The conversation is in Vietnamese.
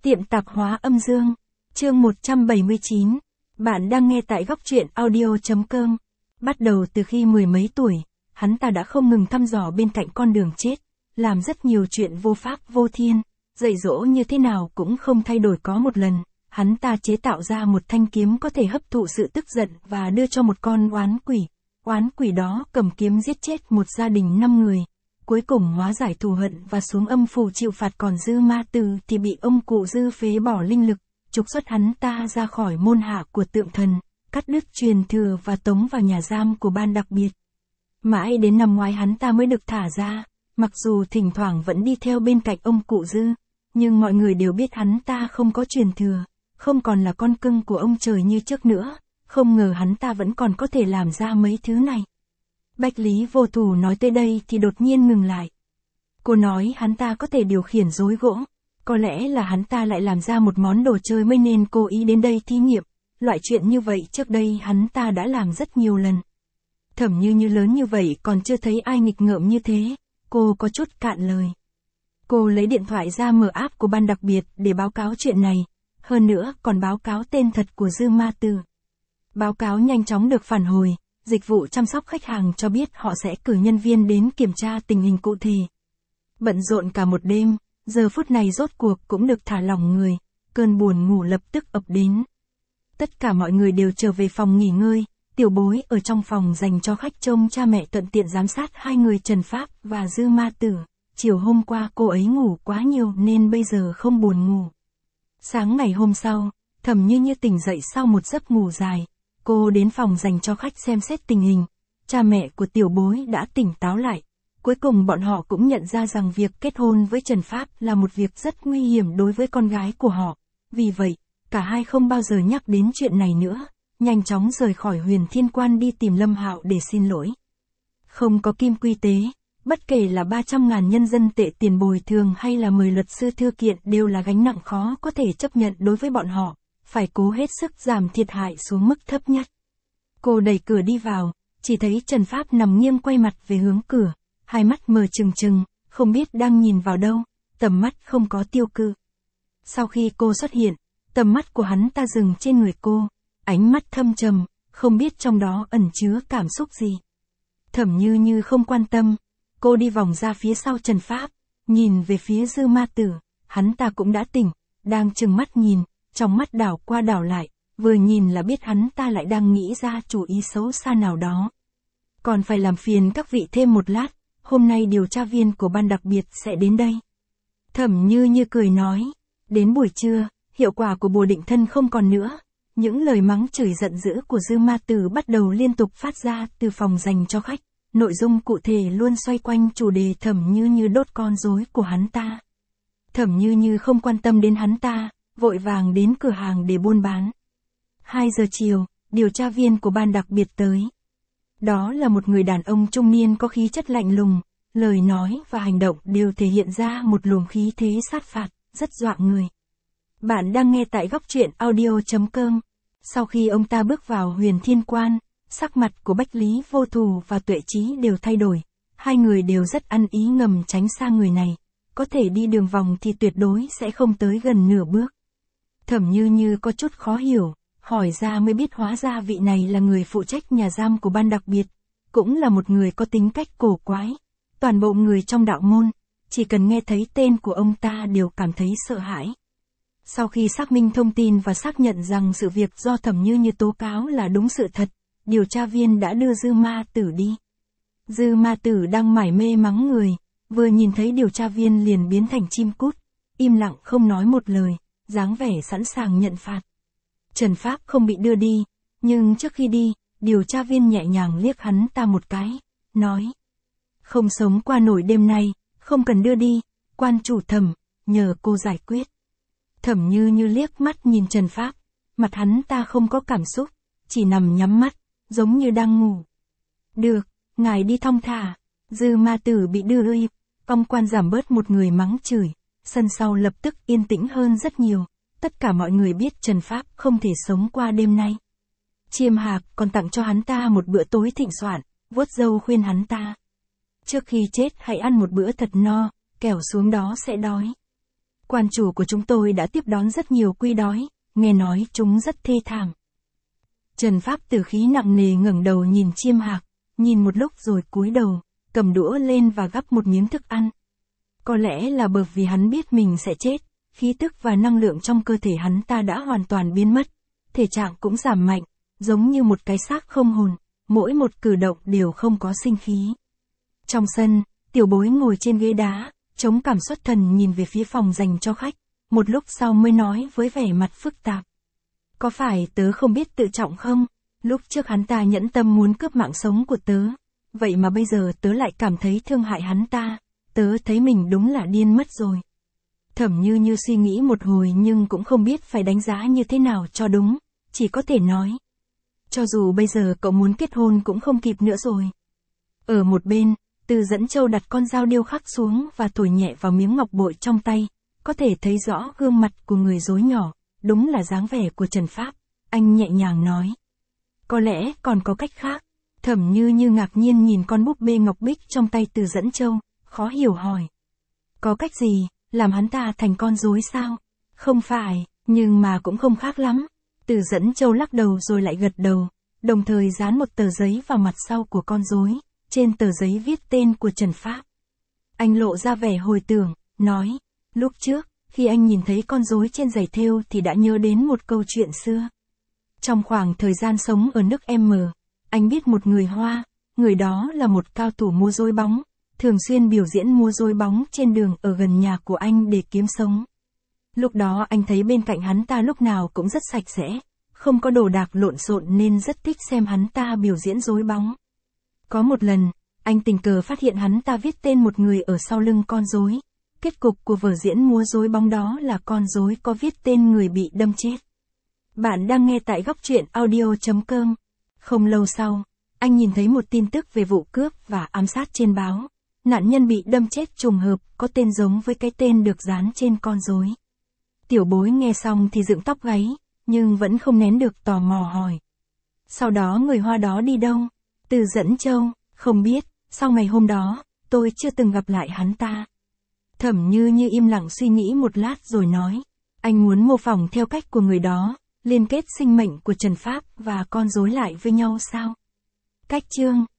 Tiệm tạp hóa âm dương. Chương 179. Bạn đang nghe tại góc truyện audio.com. Bắt đầu từ khi mười mấy tuổi, hắn ta đã không ngừng thăm dò bên cạnh con đường chết, làm rất nhiều chuyện vô pháp vô thiên, dạy dỗ như thế nào cũng không thay đổi. Có một lần, hắn ta chế tạo ra một thanh kiếm có thể hấp thụ sự tức giận và đưa cho một con oán quỷ. Oán quỷ đó cầm kiếm giết chết một gia đình 5 người. Cuối cùng hóa giải thù hận và xuống âm phủ chịu phạt, còn Dư Ma Tử thì bị ông cụ Dư phế bỏ linh lực, trục xuất hắn ta ra khỏi môn hạ của Tượng Thần, cắt đứt truyền thừa và tống vào nhà giam của ban đặc biệt. Mãi đến năm ngoái hắn ta mới được thả ra, mặc dù thỉnh thoảng vẫn đi theo bên cạnh ông cụ Dư, nhưng mọi người đều biết hắn ta không có truyền thừa, không còn là con cưng của ông trời như trước nữa, không ngờ hắn ta vẫn còn có thể làm ra mấy thứ này. Bách Lý Vô Thù nói tới đây thì đột nhiên ngừng lại. Cô nói hắn ta có thể điều khiển rối gỗ, có lẽ là hắn ta lại làm ra một món đồ chơi mới nên cố ý đến đây thí nghiệm, loại chuyện như vậy trước đây hắn ta đã làm rất nhiều lần. Thẩm Như Như lớn như vậy còn chưa thấy ai nghịch ngợm như thế, cô có chút cạn lời. Cô lấy điện thoại ra mở app của ban đặc biệt để báo cáo chuyện này, hơn nữa còn báo cáo tên thật của Dư Ma Tử. Báo cáo nhanh chóng được phản hồi. Dịch vụ chăm sóc khách hàng cho biết họ sẽ cử nhân viên đến kiểm tra tình hình cụ thể. Bận rộn cả một đêm, giờ phút này rốt cuộc cũng được thả lỏng người, cơn buồn ngủ lập tức ập đến. Tất cả mọi người đều trở về phòng nghỉ ngơi, Tiểu Bối ở trong phòng dành cho khách trông cha mẹ thuận tiện giám sát hai người Trần Pháp và Dư Ma Tử. Chiều hôm qua cô ấy ngủ quá nhiều nên bây giờ không buồn ngủ. Sáng ngày hôm sau, Thẩm Như Như tỉnh dậy sau một giấc ngủ dài. Cô đến phòng dành cho khách xem xét tình hình. Cha mẹ của Tiểu Bối đã tỉnh táo lại. Cuối cùng bọn họ cũng nhận ra rằng việc kết hôn với Trần Pháp là một việc rất nguy hiểm đối với con gái của họ. Vì vậy, cả hai không bao giờ nhắc đến chuyện này nữa, nhanh chóng rời khỏi Huyền Thiên Quan đi tìm Lâm Hạo để xin lỗi. Không có kim quy tế, bất kể là 300.000 nhân dân tệ tiền bồi thường hay là 10 luật sư thư kiện đều là gánh nặng khó có thể chấp nhận đối với bọn họ. Phải cố hết sức giảm thiệt hại xuống mức thấp nhất. Cô đẩy cửa đi vào, chỉ thấy Trần Pháp nằm nghiêng quay mặt về hướng cửa, hai mắt mờ trừng trừng, không biết đang nhìn vào đâu, tầm mắt không có tiêu cự. Sau khi cô xuất hiện, tầm mắt của hắn ta dừng trên người cô, ánh mắt thâm trầm, không biết trong đó ẩn chứa cảm xúc gì. Thẩm Như Như không quan tâm, cô đi vòng ra phía sau Trần Pháp, nhìn về phía Dư Ma Tử, hắn ta cũng đã tỉnh, đang trừng mắt nhìn. Trong mắt đảo qua đảo lại, vừa nhìn là biết hắn ta lại đang nghĩ ra chủ ý xấu xa nào đó. Còn phải làm phiền các vị thêm một lát, hôm nay điều tra viên của ban đặc biệt sẽ đến đây. Thẩm Như Như cười nói, đến buổi trưa, hiệu quả của bùa định thân không còn nữa. Những lời mắng chửi giận dữ của Dư Ma Tử bắt đầu liên tục phát ra từ phòng dành cho khách. Nội dung cụ thể luôn xoay quanh chủ đề Thẩm Như Như đốt con rối của hắn ta. Thẩm Như Như không quan tâm đến hắn ta, vội vàng đến cửa hàng để buôn bán. 2 giờ chiều, điều tra viên của ban đặc biệt tới. Đó là một người đàn ông trung niên có khí chất lạnh lùng, lời nói và hành động đều thể hiện ra một luồng khí thế sát phạt, rất dọa người. Bạn đang nghe tại góc truyện audio.com. Sau khi ông ta bước vào Huyền Thiên Quan, sắc mặt của Bách Lý Vô Thù và Tuệ Chí đều thay đổi. Hai người đều rất ăn ý ngầm tránh xa người này. Có thể đi đường vòng thì tuyệt đối sẽ không tới gần nửa bước. Thẩm Như Như có chút khó hiểu, hỏi ra mới biết hóa ra vị này là người phụ trách nhà giam của ban đặc biệt, cũng là một người có tính cách cổ quái. Toàn bộ người trong đạo môn, chỉ cần nghe thấy tên của ông ta đều cảm thấy sợ hãi. Sau khi xác minh thông tin và xác nhận rằng sự việc do Thẩm Như Như tố cáo là đúng sự thật, điều tra viên đã đưa Dư Ma Tử đi. Dư Ma Tử đang mải mê mắng người, vừa nhìn thấy điều tra viên liền biến thành chim cút, im lặng không nói một lời. Dáng vẻ sẵn sàng nhận phạt. Trần Pháp không bị đưa đi, nhưng trước khi đi, điều tra viên nhẹ nhàng liếc hắn ta một cái, nói. Không sống qua nổi đêm nay, không cần đưa đi, quan chủ Thẩm, nhờ cô giải quyết. Thẩm Như Như liếc mắt nhìn Trần Pháp, mặt hắn ta không có cảm xúc, chỉ nằm nhắm mắt, giống như đang ngủ. Được, ngài đi thong thả. Dư Ma Tử bị đưa đi, ông quan giảm bớt một người mắng chửi. Sân sau lập tức yên tĩnh hơn rất nhiều, tất cả mọi người biết Trần Pháp không thể sống qua đêm nay. Chiêm Hạc còn tặng cho hắn ta một bữa tối thịnh soạn, vuốt râu khuyên hắn ta. Trước khi chết hãy ăn một bữa thật no, kẻo xuống đó sẽ đói. Quan chủ của chúng tôi đã tiếp đón rất nhiều quy đói, nghe nói chúng rất thê thảm. Trần Pháp Tử khí nặng nề ngẩng đầu nhìn chiêm hạc, nhìn một lúc rồi cúi đầu, cầm đũa lên và gắp một miếng thức ăn. Có lẽ là bởi vì hắn biết mình sẽ chết, khí tức và năng lượng trong cơ thể hắn ta đã hoàn toàn biến mất, thể trạng cũng giảm mạnh, giống như một cái xác không hồn, mỗi một cử động đều không có sinh khí. Trong sân, Tiểu Bối ngồi trên ghế đá, chống cảm xuất thần nhìn về phía phòng dành cho khách, một lúc sau mới nói với vẻ mặt phức tạp. Có phải tớ không biết tự trọng không? Lúc trước hắn ta nhẫn tâm muốn cướp mạng sống của tớ, vậy mà bây giờ tớ lại cảm thấy thương hại hắn ta, tớ thấy mình đúng là điên mất rồi. Thẩm Như suy nghĩ một hồi nhưng cũng không biết phải đánh giá như thế nào cho đúng, chỉ có thể nói. Cho dù bây giờ cậu muốn kết hôn cũng không kịp nữa rồi. Ở một bên, Từ Dẫn Châu đặt con dao điêu khắc xuống và thổi nhẹ vào miếng ngọc bội trong tay, có thể thấy rõ gương mặt của người dối nhỏ, đúng là dáng vẻ của Trần Pháp. Anh nhẹ nhàng nói. Có lẽ còn có cách khác. Thẩm Như ngạc nhiên nhìn con búp bê ngọc bích trong tay Từ Dẫn Châu, khó hiểu hỏi. Có cách gì, làm hắn ta thành con rối sao? Không phải, nhưng mà cũng không khác lắm. Từ Dẫn Châu lắc đầu rồi lại gật đầu, đồng thời dán một tờ giấy vào mặt sau của con rối, trên tờ giấy viết tên của Trần Pháp. Anh lộ ra vẻ hồi tưởng, nói, lúc trước, khi anh nhìn thấy con rối trên giày thêu thì đã nhớ đến một câu chuyện xưa. Trong khoảng thời gian sống ở nước M, anh biết một người Hoa, người đó là một cao thủ múa rối bóng, thường xuyên biểu diễn múa rối bóng trên đường ở gần nhà của anh để kiếm sống. Lúc đó anh thấy bên cạnh hắn ta lúc nào cũng rất sạch sẽ, không có đồ đạc lộn xộn nên rất thích xem hắn ta biểu diễn rối bóng. Có một lần, anh tình cờ phát hiện hắn ta viết tên một người ở sau lưng con rối. Kết cục của vở diễn múa rối bóng đó là con rối có viết tên người bị đâm chết. Bạn đang nghe tại góc truyện audio.com. Không lâu sau, anh nhìn thấy một tin tức về vụ cướp và ám sát trên báo. Nạn nhân bị đâm chết trùng hợp, có tên giống với cái tên được dán trên con rối. Tiểu Bối nghe xong thì dựng tóc gáy, nhưng vẫn không nén được tò mò hỏi. Sau đó người Hoa đó đi đâu? Từ Dẫn Châu, không biết, sau ngày hôm đó, tôi chưa từng gặp lại hắn ta. Thẩm Như im lặng suy nghĩ một lát rồi nói, anh muốn mô phỏng theo cách của người đó, liên kết sinh mệnh của Trần Pháp và con rối lại với nhau sao? Cách chương